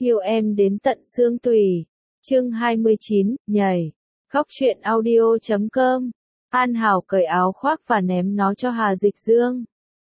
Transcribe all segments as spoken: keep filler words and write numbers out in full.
yêu em đến tận xương tủy. Chương hai mươi chín, nhảy. Góc truyện audio chấm com. An Hảo cởi áo khoác và ném nó cho Hà Dịch Dương.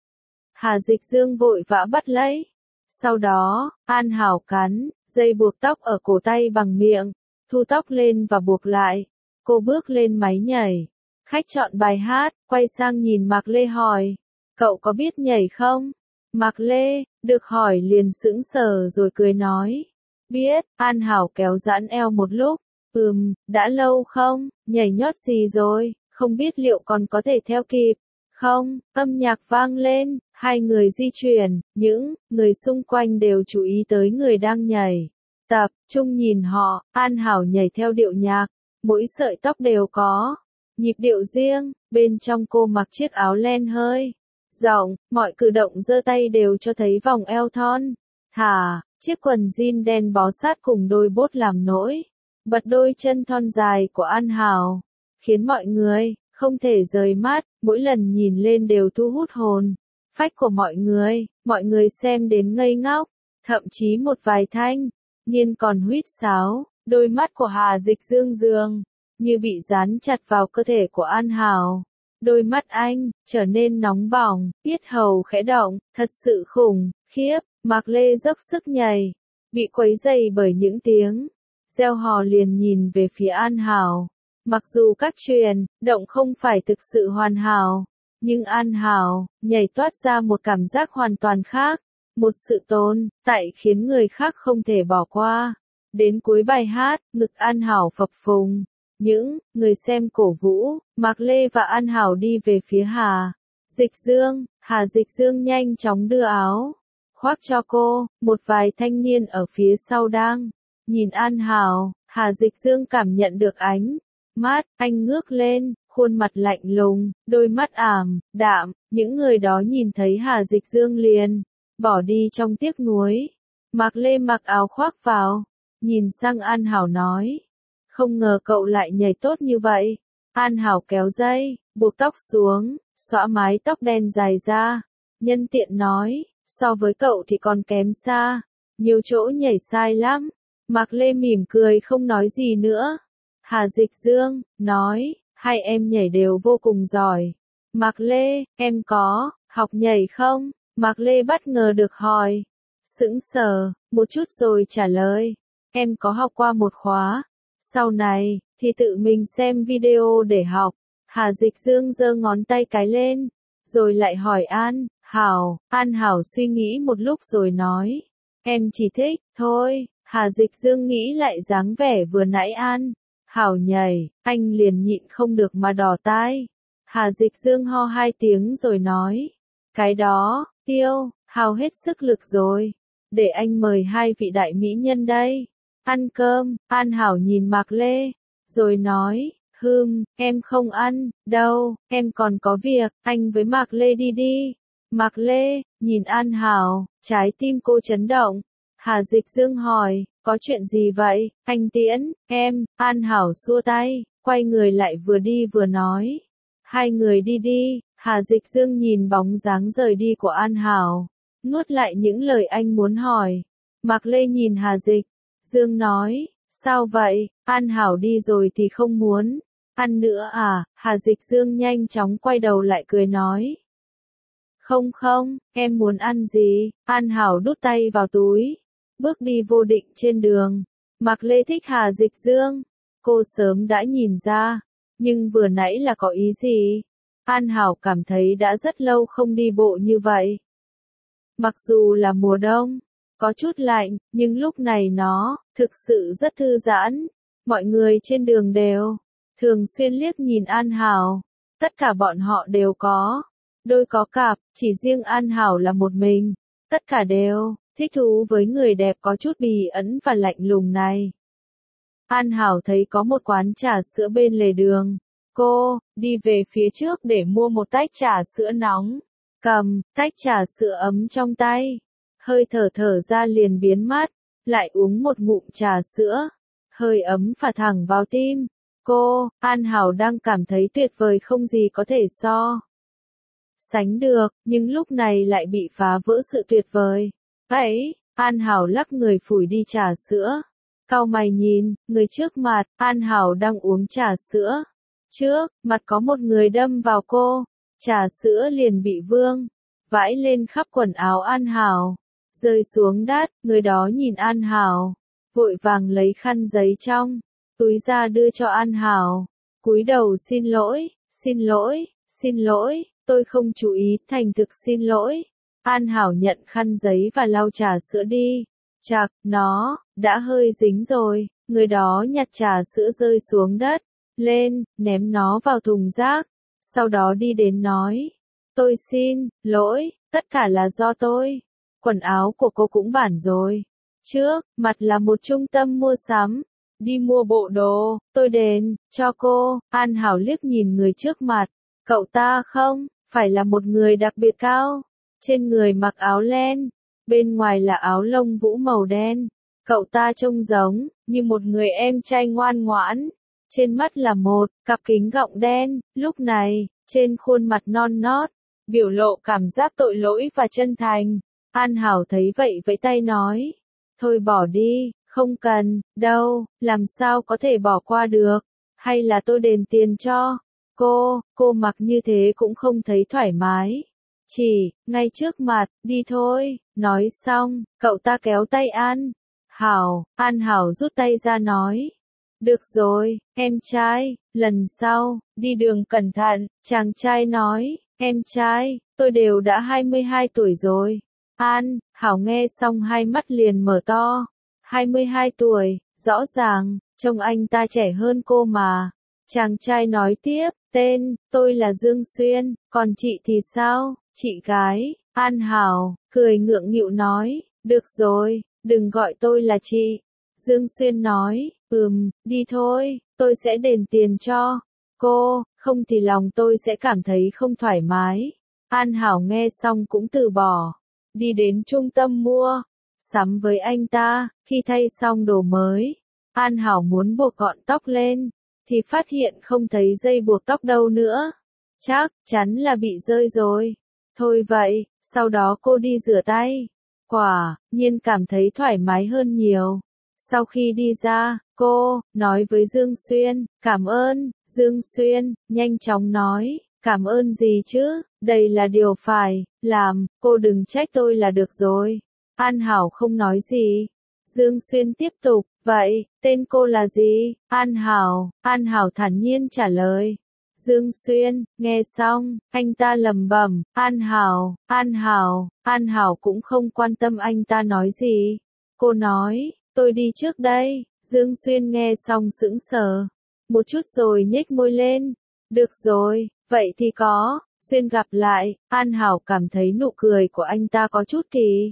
Hà Dịch Dương vội vã bắt lấy. Sau đó, An Hảo cắn dây buộc tóc ở cổ tay bằng miệng, thu tóc lên và buộc lại. Cô bước lên máy nhảy. Khách chọn bài hát, quay sang nhìn Mạc Lê hỏi, cậu có biết nhảy không? Mạc Lê, được hỏi liền sững sờ rồi cười nói, biết. An Hảo kéo giãn eo một lúc, ừm, đã lâu không, nhảy nhót gì rồi, không biết liệu còn có thể theo kịp. Không, âm nhạc vang lên, hai người di chuyển, những người xung quanh đều chú ý tới người đang nhảy. Tập trung nhìn họ, An Hảo nhảy theo điệu nhạc, mỗi sợi tóc đều có nhịp điệu riêng, bên trong cô mặc chiếc áo len hơi rộng, mọi cử động giơ tay đều cho thấy vòng eo thon thả, chiếc quần jean đen bó sát cùng đôi bốt làm nổi bật đôi chân thon dài của An Hảo, khiến mọi người không thể rời mắt, mỗi lần nhìn lên đều thu hút hồn phách của mọi người, mọi người xem đến ngây ngốc, thậm chí một vài thanh niên còn huýt sáo, đôi mắt của Hà Dịch Dương dường như bị dán chặt vào cơ thể của An Hảo. Đôi mắt anh trở nên nóng bỏng, yết hầu khẽ động, thật sự khủng khiếp. Mạc Lê dốc sức nhảy, bị quấy dày bởi những tiếng reo hò liền nhìn về phía An Hảo. Mặc dù các truyền động không phải thực sự hoàn hảo, nhưng An Hảo nhảy toát ra một cảm giác hoàn toàn khác, một sự tồn tại khiến người khác không thể bỏ qua. Đến cuối bài hát, ngực An Hảo phập phồng. Những người xem cổ vũ, Mạc Lê và An Hảo đi về phía Hà Dịch Dương. Hà Dịch Dương nhanh chóng đưa áo khoác cho cô, một vài thanh niên ở phía sau đang nhìn An Hảo. Hà Dịch Dương cảm nhận được ánh mắt anh ngước lên, khuôn mặt lạnh lùng, đôi mắt ảm đạm. Những người đó nhìn thấy Hà Dịch Dương liền bỏ đi trong tiếc nuối. Mạc Lê mặc áo khoác vào, nhìn sang An Hảo nói, không ngờ cậu lại nhảy tốt như vậy. An Hảo kéo dây buộc tóc xuống, xõa mái tóc đen dài ra, nhân tiện nói, so với cậu thì còn kém xa, nhiều chỗ nhảy sai lắm. Mạc Lê mỉm cười không nói gì nữa. Hà Dịch Dương nói, hai em nhảy đều vô cùng giỏi. Mạc Lê, em có học nhảy không? Mạc Lê bất ngờ được hỏi. Sững sờ một chút rồi trả lời, em có học qua một khóa, sau này thì tự mình xem video để học. Hà Dịch Dương giơ ngón tay cái lên, rồi lại hỏi An Hảo. An Hảo suy nghĩ một lúc rồi nói, em chỉ thích thôi. Hà Dịch Dương nghĩ lại dáng vẻ vừa nãy An Hảo nhảy, anh liền nhịn không được mà đỏ tai. Hà Dịch Dương ho hai tiếng rồi nói, cái đó, tiêu hao hết sức lực rồi, để anh mời hai vị đại mỹ nhân đây ăn cơm. An Hảo nhìn Mạc Lê, rồi nói, hừm, em không ăn đâu, em còn có việc, anh với Mạc Lê đi đi. Mạc Lê nhìn An Hảo, trái tim cô chấn động. Hà Dịch Dương hỏi, có chuyện gì vậy, anh tiễn em? An Hảo xua tay, quay người lại vừa đi vừa nói, hai người đi đi. Hà Dịch Dương nhìn bóng dáng rời đi của An Hảo, nuốt lại những lời anh muốn hỏi. Mạc Lê nhìn Hà Dịch Dương nói, sao vậy, An Hảo đi rồi thì không muốn ăn nữa à? Hà Dịch Dương nhanh chóng quay đầu lại cười nói, không không, em muốn ăn gì? An Hảo đút tay vào túi, bước đi vô định trên đường. Mạc Lê thích Hà Dịch Dương, cô sớm đã nhìn ra, nhưng vừa nãy là có ý gì? An Hảo cảm thấy đã rất lâu không đi bộ như vậy. Mặc dù là mùa đông, có chút lạnh, nhưng lúc này nó thực sự rất thư giãn. Mọi người trên đường đều thường xuyên liếc nhìn An Hảo. Tất cả bọn họ đều có đôi có cặp, chỉ riêng An Hảo là một mình. Tất cả đều thích thú với người đẹp có chút bì ẩn và lạnh lùng này. An Hảo thấy có một quán trà sữa bên lề đường. Cô đi về phía trước để mua một tách trà sữa nóng. Cầm tách trà sữa ấm trong tay, hơi thở thở ra liền biến mất, lại uống một ngụm trà sữa, hơi ấm phả thẳng vào tim. Cô, An Hảo đang cảm thấy tuyệt vời không gì có thể so sánh được, nhưng lúc này lại bị phá vỡ sự tuyệt vời ấy. An Hảo lắc người phủi đi trà sữa. Cau mày nhìn, người trước mặt, An Hảo đang uống trà sữa. Trước, mặt có một người đâm vào cô. Trà sữa liền bị vương vãi lên khắp quần áo An Hảo. Rơi xuống đất, người đó nhìn An Hảo. Vội vàng lấy khăn giấy trong túi ra đưa cho An Hảo. Cúi đầu xin lỗi, xin lỗi, xin lỗi, tôi không chú ý, thành thực xin lỗi. An Hảo nhận khăn giấy và lau trà sữa đi. Chạc, nó, đã hơi dính rồi. Người đó nhặt trà sữa rơi xuống đất. Lên, ném nó vào thùng rác. Sau đó đi đến nói. Tôi xin, lỗi, tất cả là do tôi. Quần áo của cô cũng bản rồi. Trước, mặt là một trung tâm mua sắm. Đi mua bộ đồ, tôi đền, cho cô. An Hảo liếc nhìn người trước mặt. Cậu ta không, phải là một người đặc biệt cao. Trên người mặc áo len, bên ngoài là áo lông vũ màu đen. Cậu ta trông giống như một người em trai ngoan ngoãn. Trên mắt là một cặp kính gọng đen, lúc này, trên khuôn mặt non nót, biểu lộ cảm giác tội lỗi và chân thành. An Hảo thấy vậy vẫy tay nói, thôi bỏ đi, không cần, đâu, làm sao có thể bỏ qua được, hay là tôi đền tiền cho. Cô, cô mặc như thế cũng không thấy thoải mái. Chỉ, ngay trước mặt, đi thôi, nói xong, cậu ta kéo tay An Hảo, An Hảo rút tay ra nói. Được rồi, em trai, lần sau, đi đường cẩn thận, chàng trai nói, em trai, tôi đều đã hai mươi hai tuổi rồi. An Hảo nghe xong hai mắt liền mở to. hai mươi hai tuổi, rõ ràng, trông anh ta trẻ hơn cô mà. Chàng trai nói tiếp, tên, tôi là Dương Xuyên, còn chị thì sao, chị gái. An Hảo, cười ngượng nghịu nói, được rồi, đừng gọi tôi là chị. Dương Xuyên nói, ừm, đi thôi, tôi sẽ đền tiền cho cô, không thì lòng tôi sẽ cảm thấy không thoải mái. An Hảo nghe xong cũng từ bỏ, đi đến trung tâm mua sắm với anh ta. Khi thay xong đồ mới, An Hảo muốn buộc gọn tóc lên, thì phát hiện không thấy dây buộc tóc đâu nữa. Chắc chắn là bị rơi rồi. Thôi vậy, sau đó cô đi rửa tay. Quả nhiên cảm thấy thoải mái hơn nhiều. Sau khi đi ra, cô nói với Dương Xuyên, cảm ơn. Dương Xuyên nhanh chóng nói, cảm ơn gì chứ, đây là điều phải làm, cô đừng trách tôi là được rồi. An Hảo không nói gì. Dương Xuyên tiếp tục, vậy, tên cô là gì? An Hảo. An Hảo thản nhiên trả lời. Dương Xuyên, nghe xong, anh ta lẩm bẩm, An Hảo, An Hảo. An Hảo cũng không quan tâm anh ta nói gì. Cô nói, tôi đi trước đây. Dương Xuyên nghe xong sững sờ một chút rồi nhếch môi lên. Được rồi, vậy thì có, Xuyên gặp lại. An Hảo cảm thấy nụ cười của anh ta có chút kỳ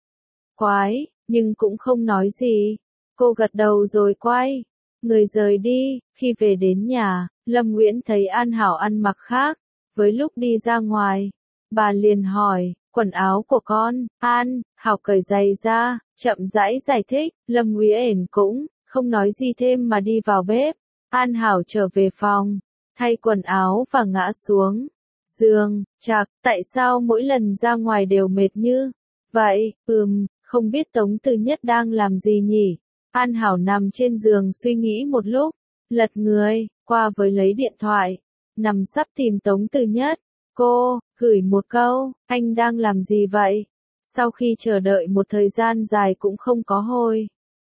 quái, nhưng cũng không nói gì. Cô gật đầu rồi quay người rời đi. Khi về đến nhà, Lâm Nguyễn thấy An Hảo ăn mặc khác với lúc đi ra ngoài. Bà liền hỏi, quần áo của con. An Hảo cởi giày ra, chậm rãi giải thích. Lâm Nguyễn cũng không nói gì thêm mà đi vào bếp. An Hảo trở về phòng, thay quần áo và ngã xuống giường. Chạc, tại sao mỗi lần ra ngoài đều mệt như vậy? Ừm, không biết Tống Từ Nhất đang làm gì nhỉ? An Hảo nằm trên giường suy nghĩ một lúc, lật người qua với lấy điện thoại, nằm sắp tìm Tống Từ Nhất. Cô gửi một câu, anh đang làm gì vậy? Sau khi chờ đợi một thời gian dài cũng không có hồi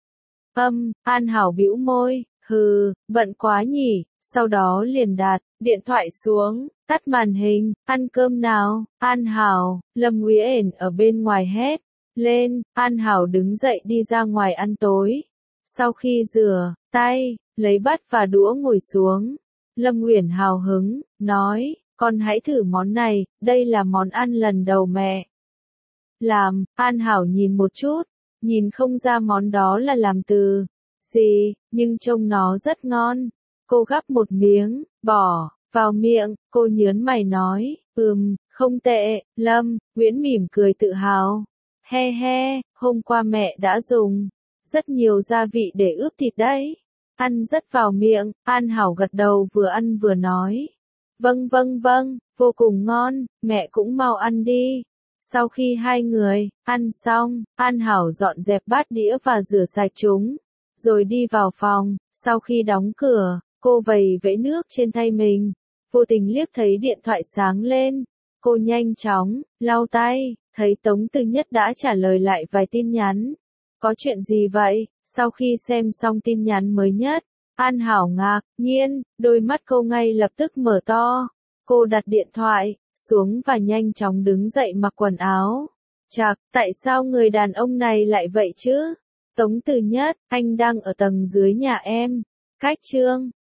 âm, An Hảo bĩu môi, hừ, bận quá nhỉ. Sau đó liền đặt điện thoại xuống, tắt màn hình. Ăn cơm nào, An Hảo. Lâm Nguyễn ở bên ngoài hét lên. An Hảo đứng dậy đi ra ngoài ăn tối. Sau khi rửa tay, lấy bát và đũa ngồi xuống, Lâm Nguyễn hào hứng nói, con hãy thử món này, đây là món ăn lần đầu mẹ làm. An Hảo nhìn một chút, nhìn không ra món đó là làm từ gì, nhưng trông nó rất ngon. Cô gắp một miếng, bỏ vào miệng. Cô nhớn mày nói, ừm, không tệ. Lâm Nguyễn mỉm cười tự hào, he he, hôm qua mẹ đã dùng rất nhiều gia vị để ướp thịt đấy. Ăn rất vào miệng. An Hảo gật đầu vừa ăn vừa nói, vâng vâng vâng, vô cùng ngon, mẹ cũng mau ăn đi. Sau khi hai người ăn xong, An Hảo dọn dẹp bát đĩa và rửa sạch chúng, rồi đi vào phòng. Sau khi đóng cửa, cô vẩy vẫy nước trên tay mình, vô tình liếc thấy điện thoại sáng lên. Cô nhanh chóng lau tay, thấy Tống Từ Nhất đã trả lời lại vài tin nhắn. Có chuyện gì vậy? Sau khi xem xong tin nhắn mới nhất, An Hảo ngạc nhiên, đôi mắt cô ngay lập tức mở to. Cô đặt điện thoại xuống và nhanh chóng đứng dậy mặc quần áo. Chạc, tại sao người đàn ông này lại vậy chứ? Tống Từ Nhất, anh đang ở tầng dưới nhà em. Cách Trương